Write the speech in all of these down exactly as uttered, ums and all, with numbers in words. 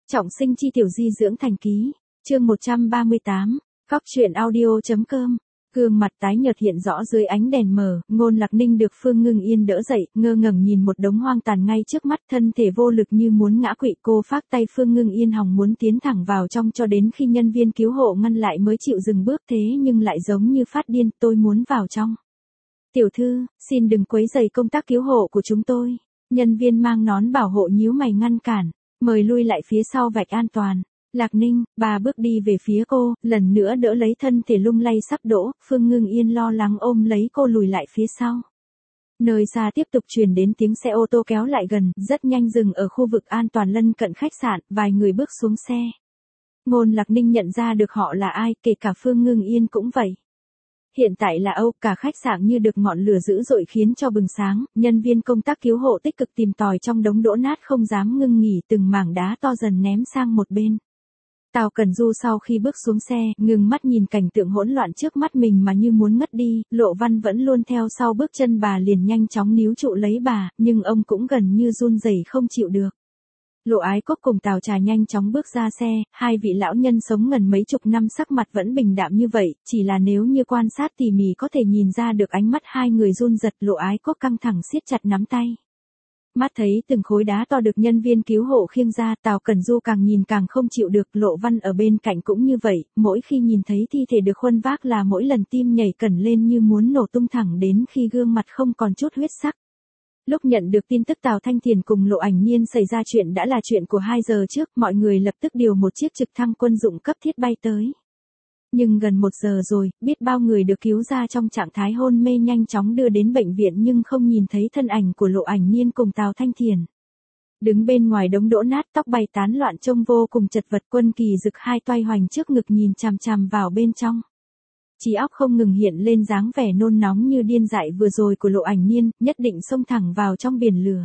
Trọng sinh chi tiểu di dưỡng thành ký, chương một trăm ba mươi tám, Cóc truyện audio.com. Gương mặt tái nhợt hiện rõ dưới ánh đèn mờ, Ngôn Lạc Ninh được Phương Ngưng Yên đỡ dậy, ngơ ngẩn nhìn một đống hoang tàn ngay trước mắt, thân thể vô lực như muốn ngã quỵ. Cô phác tay Phương Ngưng Yên hòng muốn tiến thẳng vào trong cho đến khi nhân viên cứu hộ ngăn lại mới chịu dừng bước, thế nhưng lại giống như phát điên, tôi muốn vào trong. Tiểu thư, xin đừng quấy rầy công tác cứu hộ của chúng tôi. Nhân viên mang nón bảo hộ nhíu mày ngăn cản, mời lui lại phía sau vạch an toàn. Lạc Ninh, ba bước đi về phía cô, lần nữa đỡ lấy thân thể lung lay sắp đổ, Phương Ngưng Yên lo lắng ôm lấy cô lùi lại phía sau. Nơi xa tiếp tục truyền đến tiếng xe ô tô kéo lại gần, rất nhanh dừng ở khu vực an toàn lân cận khách sạn, vài người bước xuống xe. Ngôn Lạc Ninh nhận ra được họ là ai, kể cả Phương Ngưng Yên cũng vậy. Hiện tại là Âu, cả khách sạn như được ngọn lửa dữ dội khiến cho bừng sáng, nhân viên công tác cứu hộ tích cực tìm tòi trong đống đổ nát không dám ngưng nghỉ, từng mảng đá to dần ném sang một bên. Tào Cẩn Du sau khi bước xuống xe, ngừng mắt nhìn cảnh tượng hỗn loạn trước mắt mình mà như muốn ngất đi, Lộ Văn vẫn luôn theo sau bước chân bà liền nhanh chóng níu trụ lấy bà, nhưng ông cũng gần như run rẩy không chịu được. Lộ Ái Cốc cùng Tào Trà nhanh chóng bước ra xe, hai vị lão nhân sống ngần mấy chục năm sắc mặt vẫn bình đạm như vậy, chỉ là nếu như quan sát tỉ mỉ có thể nhìn ra được ánh mắt hai người run rật. Lộ Ái Cốc căng thẳng siết chặt nắm tay. Mắt thấy từng khối đá to được nhân viên cứu hộ khiêng ra, Tào Cẩn Du càng nhìn càng không chịu được. Lộ Văn ở bên cạnh cũng như vậy, mỗi khi nhìn thấy thi thể được khuân vác là mỗi lần tim nhảy cẩn lên như muốn nổ tung thẳng đến khi gương mặt không còn chút huyết sắc. Lúc nhận được tin tức Tào Thanh Thiền cùng Lộ Ảnh Nhiên xảy ra chuyện đã là chuyện của hai giờ trước, mọi người lập tức điều một chiếc trực thăng quân dụng cấp thiết bay tới. Nhưng gần một giờ rồi, biết bao người được cứu ra trong trạng thái hôn mê nhanh chóng đưa đến bệnh viện nhưng không nhìn thấy thân ảnh của Lộ Ảnh Nhiên cùng Tào Thanh Thiền. Đứng bên ngoài đống đổ nát tóc bay tán loạn trông vô cùng chật vật, Quân Kỳ Dực hai toay hoành trước ngực nhìn chằm chằm vào bên trong. Trí óc không ngừng hiện lên dáng vẻ nôn nóng như điên dại vừa rồi của Lộ Ảnh Nhiên, nhất định xông thẳng vào trong biển lửa.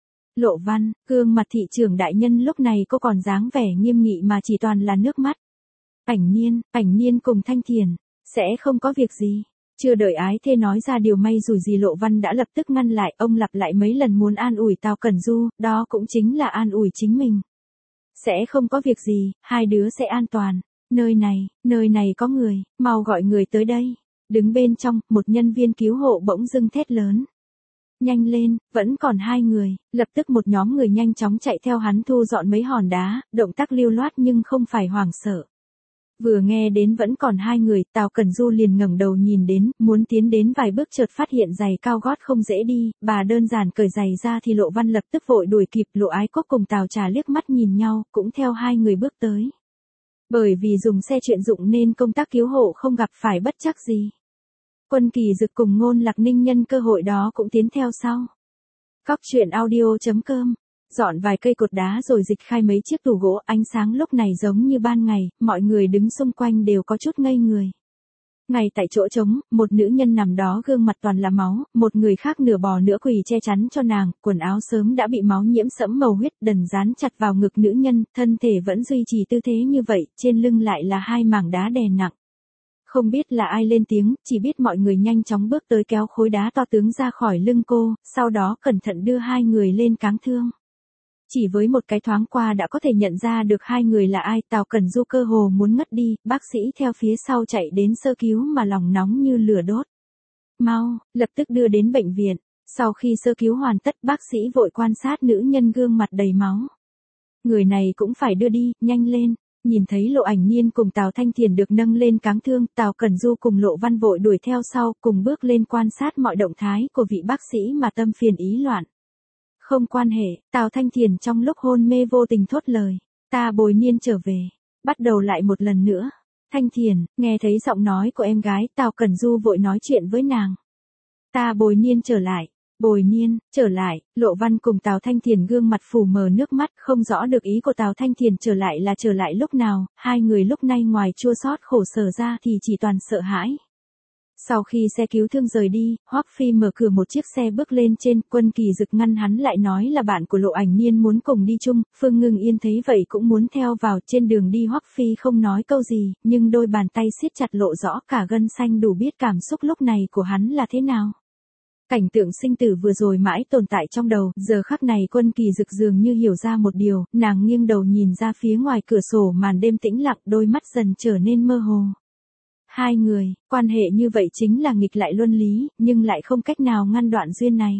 Lộ Văn, gương mặt thị trưởng đại nhân lúc này cô còn dáng vẻ nghiêm nghị mà chỉ toàn là nước mắt. Ảnh Nhiên, Ảnh Nhiên cùng Thanh Thiền, sẽ không có việc gì. Chưa đợi ái thê nói ra điều may rủi gì Lộ Văn đã lập tức ngăn lại, ông lặp lại mấy lần muốn an ủi Tào Cẩn Du, đó cũng chính là an ủi chính mình. Sẽ không có việc gì, hai đứa sẽ an toàn. Nơi này, nơi này có người, mau gọi người tới đây. Đứng bên trong, một nhân viên cứu hộ bỗng dưng thét lớn. Nhanh lên, vẫn còn hai người, lập tức một nhóm người nhanh chóng chạy theo hắn thu dọn mấy hòn đá, động tác lưu loát nhưng không phải hoảng sợ. Vừa nghe đến vẫn còn hai người, Tào Cẩn Du liền ngẩng đầu nhìn đến, muốn tiến đến vài bước chợt phát hiện giày cao gót không dễ đi, bà đơn giản cởi giày ra thì Lộ Văn lập tức vội đuổi kịp. Lộ Ái Cốc cùng Tào Trà liếc mắt nhìn nhau, cũng theo hai người bước tới. Bởi vì dùng xe chuyên dụng nên công tác cứu hộ không gặp phải bất trắc gì. Quân Kỳ Dực cùng Ngôn Lạc Ninh nhân cơ hội đó cũng tiến theo sau. Cóc truyện audio.com. Dọn vài cây cột đá rồi dịch khai mấy chiếc tủ gỗ, ánh sáng lúc này giống như ban ngày, mọi người đứng xung quanh đều có chút ngây người. Ngay tại chỗ trống, một nữ nhân nằm đó gương mặt toàn là máu, một người khác nửa bò nửa quỳ che chắn cho nàng, quần áo sớm đã bị máu nhiễm sẫm màu huyết, đần dán chặt vào ngực nữ nhân, thân thể vẫn duy trì tư thế như vậy, trên lưng lại là hai mảng đá đè nặng. Không biết là ai lên tiếng, chỉ biết mọi người nhanh chóng bước tới kéo khối đá to tướng ra khỏi lưng cô, sau đó cẩn thận đưa hai người lên cáng thương. Chỉ với một cái thoáng qua đã có thể nhận ra được hai người là ai, Tào Cẩn Du cơ hồ muốn ngất đi, bác sĩ theo phía sau chạy đến sơ cứu mà lòng nóng như lửa đốt. Mau, lập tức đưa đến bệnh viện. Sau khi sơ cứu hoàn tất, bác sĩ vội quan sát nữ nhân gương mặt đầy máu. Người này cũng phải đưa đi, nhanh lên. Nhìn thấy Lộ Ảnh Nhiên cùng Tào Thanh Thiền được nâng lên cáng thương, Tào Cẩn Du cùng Lộ Văn vội đuổi theo sau, cùng bước lên quan sát mọi động thái của vị bác sĩ mà tâm phiền ý loạn. Không quan hệ, Tào Thanh Thiền trong lúc hôn mê vô tình thốt lời. Ta Bồi Niên trở về. Bắt đầu lại một lần nữa. Thanh Thiền, nghe thấy giọng nói của em gái, Tào Cẩn Du vội nói chuyện với nàng. Ta Bồi Niên trở lại. Bồi Niên, trở lại. Lộ Văn cùng Tào Thanh Thiền gương mặt phủ mờ nước mắt, không rõ được ý của Tào Thanh Thiền trở lại là trở lại lúc nào, hai người lúc này ngoài chua xót khổ sở ra thì chỉ toàn sợ hãi. Sau khi xe cứu thương rời đi, Hoắc Phi mở cửa một chiếc xe bước lên trên, Quân Kỳ Dực ngăn hắn lại nói là bạn của Lộ Ảnh Nhiên muốn cùng đi chung, Phương Ngưng Yên thấy vậy cũng muốn theo vào. Trên đường đi Hoắc Phi không nói câu gì, nhưng đôi bàn tay siết chặt lộ rõ cả gân xanh đủ biết cảm xúc lúc này của hắn là thế nào. Cảnh tượng sinh tử vừa rồi mãi tồn tại trong đầu, giờ khắc này Quân Kỳ Dực dường như hiểu ra một điều, nàng nghiêng đầu nhìn ra phía ngoài cửa sổ màn đêm tĩnh lặng, đôi mắt dần trở nên mơ hồ. Hai người, quan hệ như vậy chính là nghịch lại luân lý, nhưng lại không cách nào ngăn đoạn duyên này.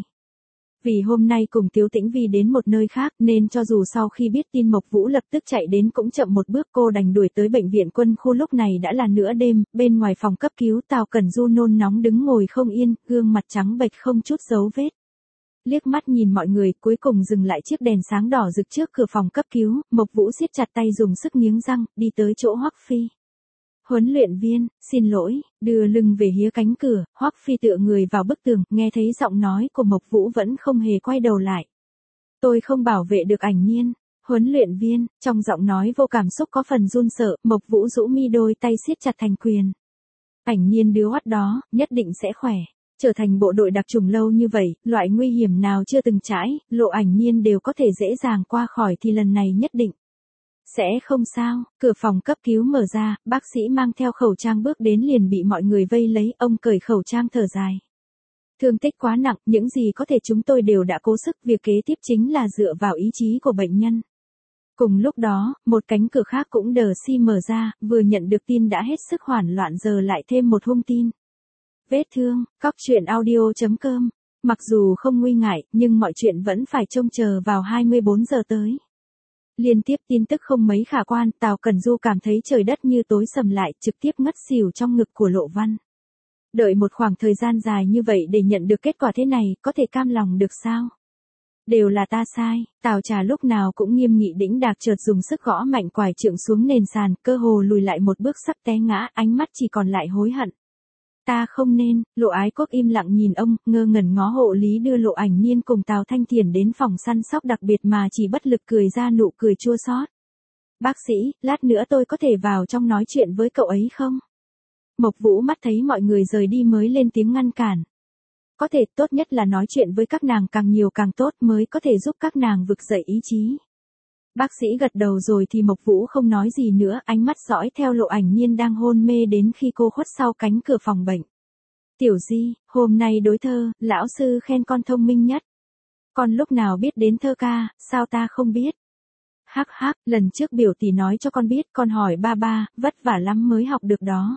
Vì hôm nay cùng Tiếu Tĩnh Vi đến một nơi khác nên cho dù sau khi biết tin Mộc Vũ lập tức chạy đến cũng chậm một bước, cô đành đuổi tới bệnh viện quân khu. Lúc này đã là nửa đêm, bên ngoài phòng cấp cứu Tào Cẩn Du nôn nóng đứng ngồi không yên, gương mặt trắng bệch không chút dấu vết. Liếc mắt nhìn mọi người, cuối cùng dừng lại chiếc đèn sáng đỏ rực trước cửa phòng cấp cứu, Mộc Vũ siết chặt tay dùng sức nghiến răng, đi tới chỗ Hoắc Phi. Huấn luyện viên, xin lỗi, đưa lưng về hía cánh cửa, Hoắc Phi tựa người vào bức tường, nghe thấy giọng nói của Mộc Vũ vẫn không hề quay đầu lại. Tôi không bảo vệ được Ảnh Nhiên. Huấn luyện viên, trong giọng nói vô cảm xúc có phần run sợ, Mộc Vũ rũ mi đôi tay siết chặt thành quyền. Ảnh Nhiên đứa oắt đó, nhất định sẽ khỏe. Trở thành bộ đội đặc chủng lâu như vậy, loại nguy hiểm nào chưa từng trải, Lộ Ảnh Nhiên đều có thể dễ dàng qua khỏi thì lần này nhất định sẽ không sao. Cửa phòng cấp cứu mở ra, bác sĩ mang theo khẩu trang bước đến liền bị mọi người vây lấy, ông cởi khẩu trang thở dài. Thương tích quá nặng, những gì có thể chúng tôi đều đã cố sức, việc kế tiếp chính là dựa vào ý chí của bệnh nhân. Cùng lúc đó, một cánh cửa khác cũng đờ si mở ra, vừa nhận được tin đã hết sức hoảng loạn giờ lại thêm một hung tin. Vết thương, Cóc Truyện Audio chấm com. Mặc dù không nguy ngại, nhưng mọi chuyện vẫn phải trông chờ vào hai mươi bốn giờ tới. Liên tiếp tin tức không mấy khả quan, Tào Cẩn Du cảm thấy trời đất như tối sầm lại, trực tiếp ngất xỉu trong ngực của Lộ Văn. Đợi một khoảng thời gian dài như vậy để nhận được kết quả thế này, có thể cam lòng được sao? Đều là ta sai. Tào Trà lúc nào cũng nghiêm nghị đĩnh đạc, chợt dùng sức gõ mạnh quải trượng xuống nền sàn, cơ hồ lùi lại một bước sắp té ngã, ánh mắt chỉ còn lại hối hận. Ta không nên. Lộ Ái Quốc im lặng nhìn ông, ngơ ngẩn ngó hộ lý đưa Lộ Ảnh Nhiên cùng Tào Thanh Thiền đến phòng săn sóc đặc biệt mà chỉ bất lực cười ra nụ cười chua xót. Bác sĩ, lát nữa tôi có thể vào trong nói chuyện với cậu ấy không? Mộc Vũ mắt thấy mọi người rời đi mới lên tiếng ngăn cản. Có thể, tốt nhất là nói chuyện với các nàng càng nhiều càng tốt, mới có thể giúp các nàng vực dậy ý chí. Bác sĩ gật đầu rồi thì Mộc Vũ không nói gì nữa, ánh mắt dõi theo Lộ Ảnh Nhiên đang hôn mê đến khi cô khuất sau cánh cửa phòng bệnh. Tiểu Di, hôm nay đối thơ, lão sư khen con thông minh nhất. Con lúc nào biết đến thơ ca, sao ta không biết? Hắc hắc, lần trước biểu tỷ nói cho con biết, con hỏi ba ba, vất vả lắm mới học được đó.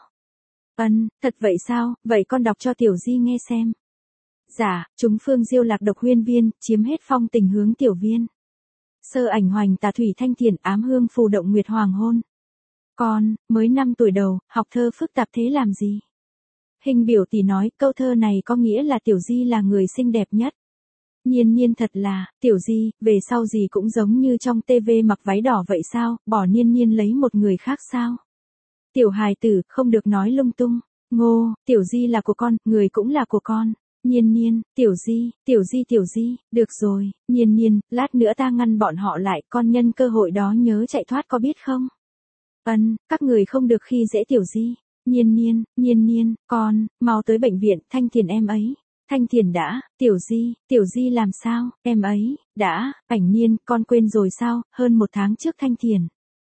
Ân, thật vậy sao, vậy con đọc cho Tiểu Di nghe xem. Dạ, chúng phương diêu lạc độc huyên viên, chiếm hết phong tình hướng tiểu viên. Sơ ảnh hoành tà thủy thanh thiền, ám hương phù động nguyệt hoàng hôn. Con, mới năm tuổi đầu, học thơ phức tạp thế làm gì? Hình biểu tỷ nói, câu thơ này có nghĩa là Tiểu Di là người xinh đẹp nhất. Nhiên nhiên thật là, Tiểu Di, về sau gì cũng giống như trong tivi mặc váy đỏ vậy sao, bỏ Nhiên nhiên lấy một người khác sao? Tiểu hài tử, không được nói lung tung. Ngô, Tiểu Di là của con, người cũng là của con. Nhiên nhiên, Tiểu Di, Tiểu Di Tiểu Di, được rồi, Nhiên nhiên, lát nữa ta ngăn bọn họ lại, con nhân cơ hội đó nhớ chạy thoát có biết không? Ân, các người không được khi dễ Tiểu Di. Nhiên nhiên, Nhiên nhiên, con, mau tới bệnh viện, Thanh Thiền em ấy. Thanh Thiền đã, Tiểu Di, Tiểu Di làm sao, em ấy, đã, Ảnh Nhiên, con quên rồi sao, hơn một tháng trước Thanh Thiền.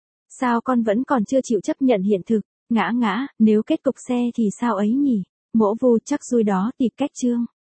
Sao con vẫn còn chưa chịu chấp nhận hiện thực, ngã ngã, nếu kết cục xe thì sao ấy nhỉ? Mỗ Vu chắc xui đó, tịt cách chương.